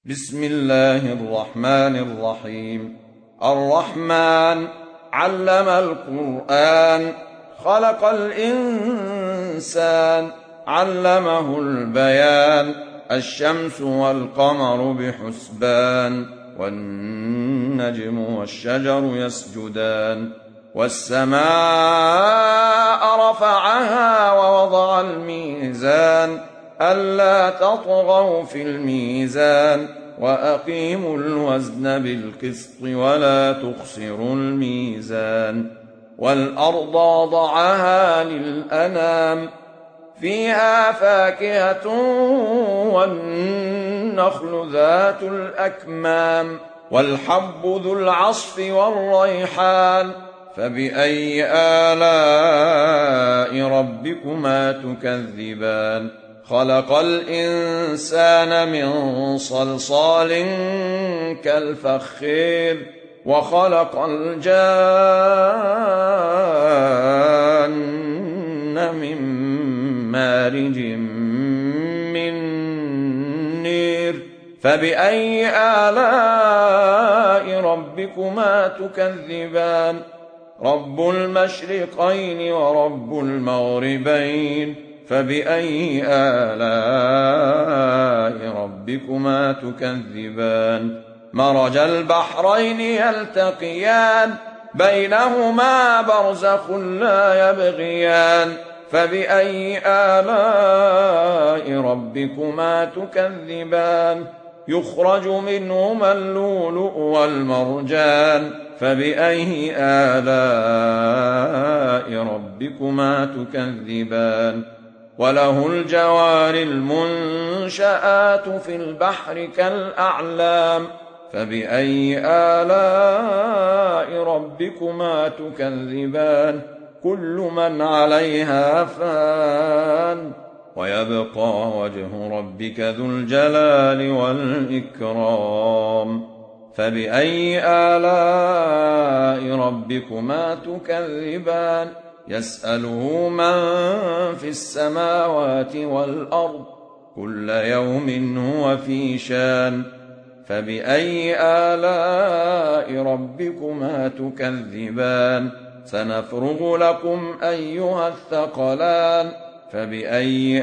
بسم الله الرحمن الرحيم. الرحمن علم القرآن، خلق الإنسان، علمه البيان. الشمس والقمر بحسبان، والنجم والشجر يسجدان. والسماء رفعها ووضع الميزان، ألا تطغوا في الميزان، وأقيموا الوزن بالقسط ولا تخسروا الميزان. والأرض وضعها للأنام، فيها فاكهة والنخل ذات الأكمام، والحب ذو العصف والريحان. فبأي آلاء ربكما تكذبان؟ خلق الإنسان من صلصال كالفخار، وخلق الجان من مارج من نير. فبأي آلاء ربكما تكذبان؟ رب المشرقين ورب المغربين. فبأي آلاء ربكما تكذبان؟ مرج البحرين يلتقيان، بينهما برزخ لا يبغيان. فبأي آلاء ربكما تكذبان؟ يخرج منهما اللؤلؤ والمرجان. فبأي آلاء ربكما تكذبان؟ وله الجوار المنشآت في البحر كالأعلام. فبأي آلاء ربكما تكذبان؟ كل من عليها فان، ويبقى وجه ربك ذو الجلال والإكرام. فبأي آلاء ربكما تكذبان؟ يسأله من في السماوات والأرض، كل يوم هو في شان. فبأي آلاء ربكما تكذبان؟ سنفرغ لكم أيها الثقلان. فبأي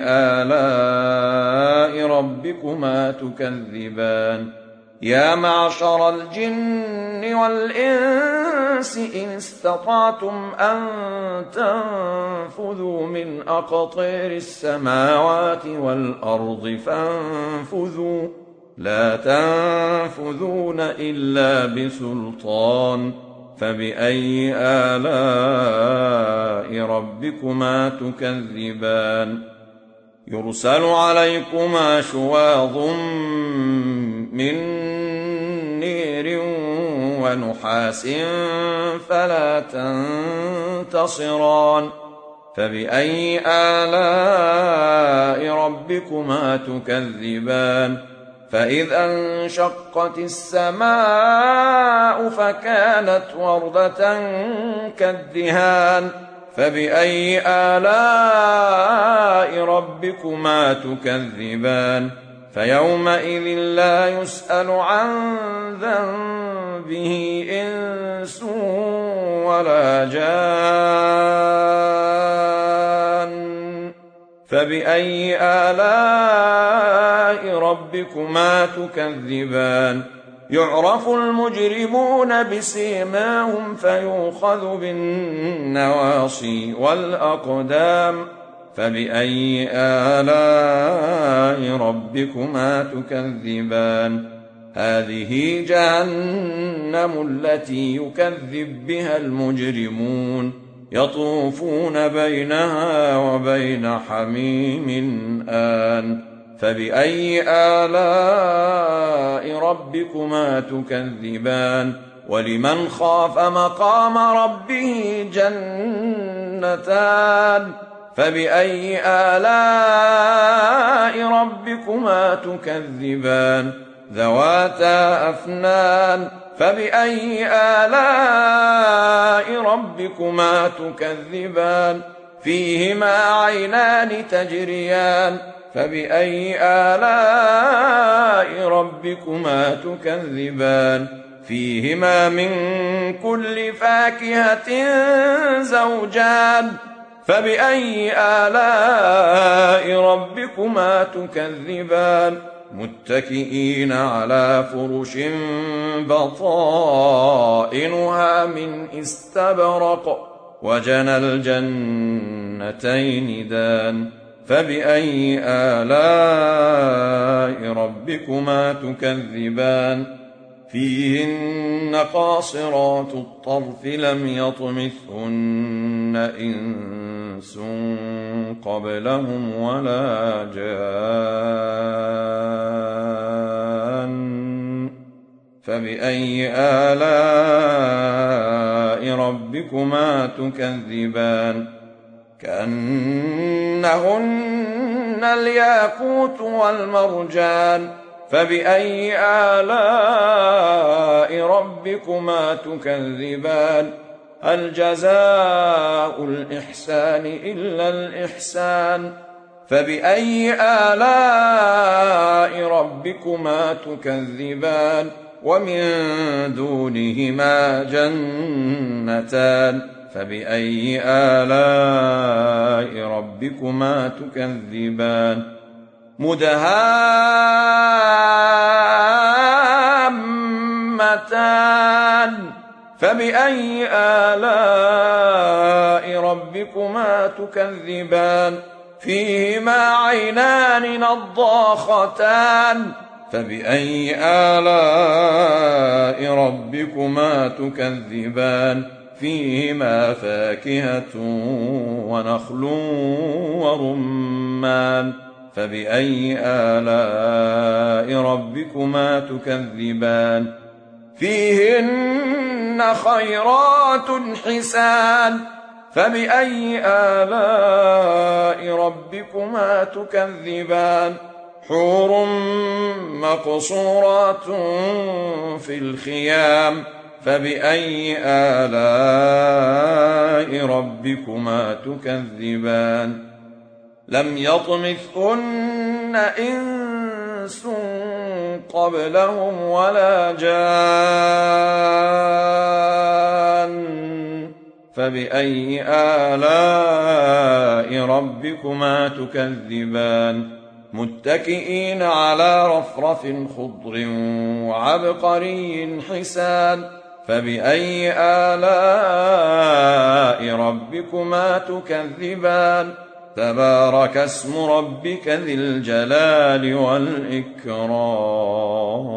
آلاء ربكما تكذبان؟ يا معشر الجن والإنس إن استطعتم أن تنفذوا من أقطار السماوات والأرض فانفذوا، لا تنفذون إلا بسلطان. فبأي آلاء ربكما تكذبان؟ يرسل عليكما شواظ من نير ونحاس فلا تنتصران. فبأي آلاء ربكما تكذبان؟ فإذا انشقت السماء فكانت وردة كالدهان. فبأي آلاء ربكما تكذبان؟ فيومئذ لا يسأل عن ذنبه إنس ولا جان. فبأي آلاء ربكما تكذبان؟ يعرف المجرمون بسيماهم فيؤخذ بالنواصي والأقدام. فبأي آلاء ربكما تكذبان؟ هذه جهنم التي يكذب بها المجرمون، يطوفون بينها وبين حميم آن. فبأي آلاء ربكما تكذبان؟ ولمن خاف مقام ربه جنتان. فبأي آلاء ربكما تكذبان؟ ذواتا أفنان. فبأي آلاء ربكما تكذبان؟ فيهما عينان تجريان، فبأي آلاء ربكما تكذبان فيهما من كل فاكهة زوجان فبأي آلاء ربكما تكذبان متكئين على فرش بطائنها من استبرق وجنى الجنتين دان فبأي آلاء ربكما تكذبان فيهن قاصرات الطرف لم يطمثهن إنس قبلهم ولا جان فبأي آلاء ربكما تكذبان كأنهن الياقوت والمرجان فبأي آلاء ربكما تكذبان هل جزاء الإحسان إلا الإحسان فبأي آلاء ربكما تكذبان ومن دونهما جنتان فبأي آلاء ربكما تكذبان مدهامتان فبأي آلاء ربكما تكذبان فيهما عينان نضاختان فبأي آلاء ربكما تكذبان فيهما فاكهة ونخل ورمان فبأي آلاء ربكما تكذبان فيهن خيرات حسان فبأي آلاء ربكما تكذبان حور مقصورات في الخيام فبأي آلاء ربكما تكذبان لم يطمثهن إنس قبلهم ولا جان فبأي آلاء ربكما تكذبان متكئين على رفرف خضر وعبقري حسان فبأي آلاء ربكما تكذبان تبارك اسم ربك ذي الجلال والإكرام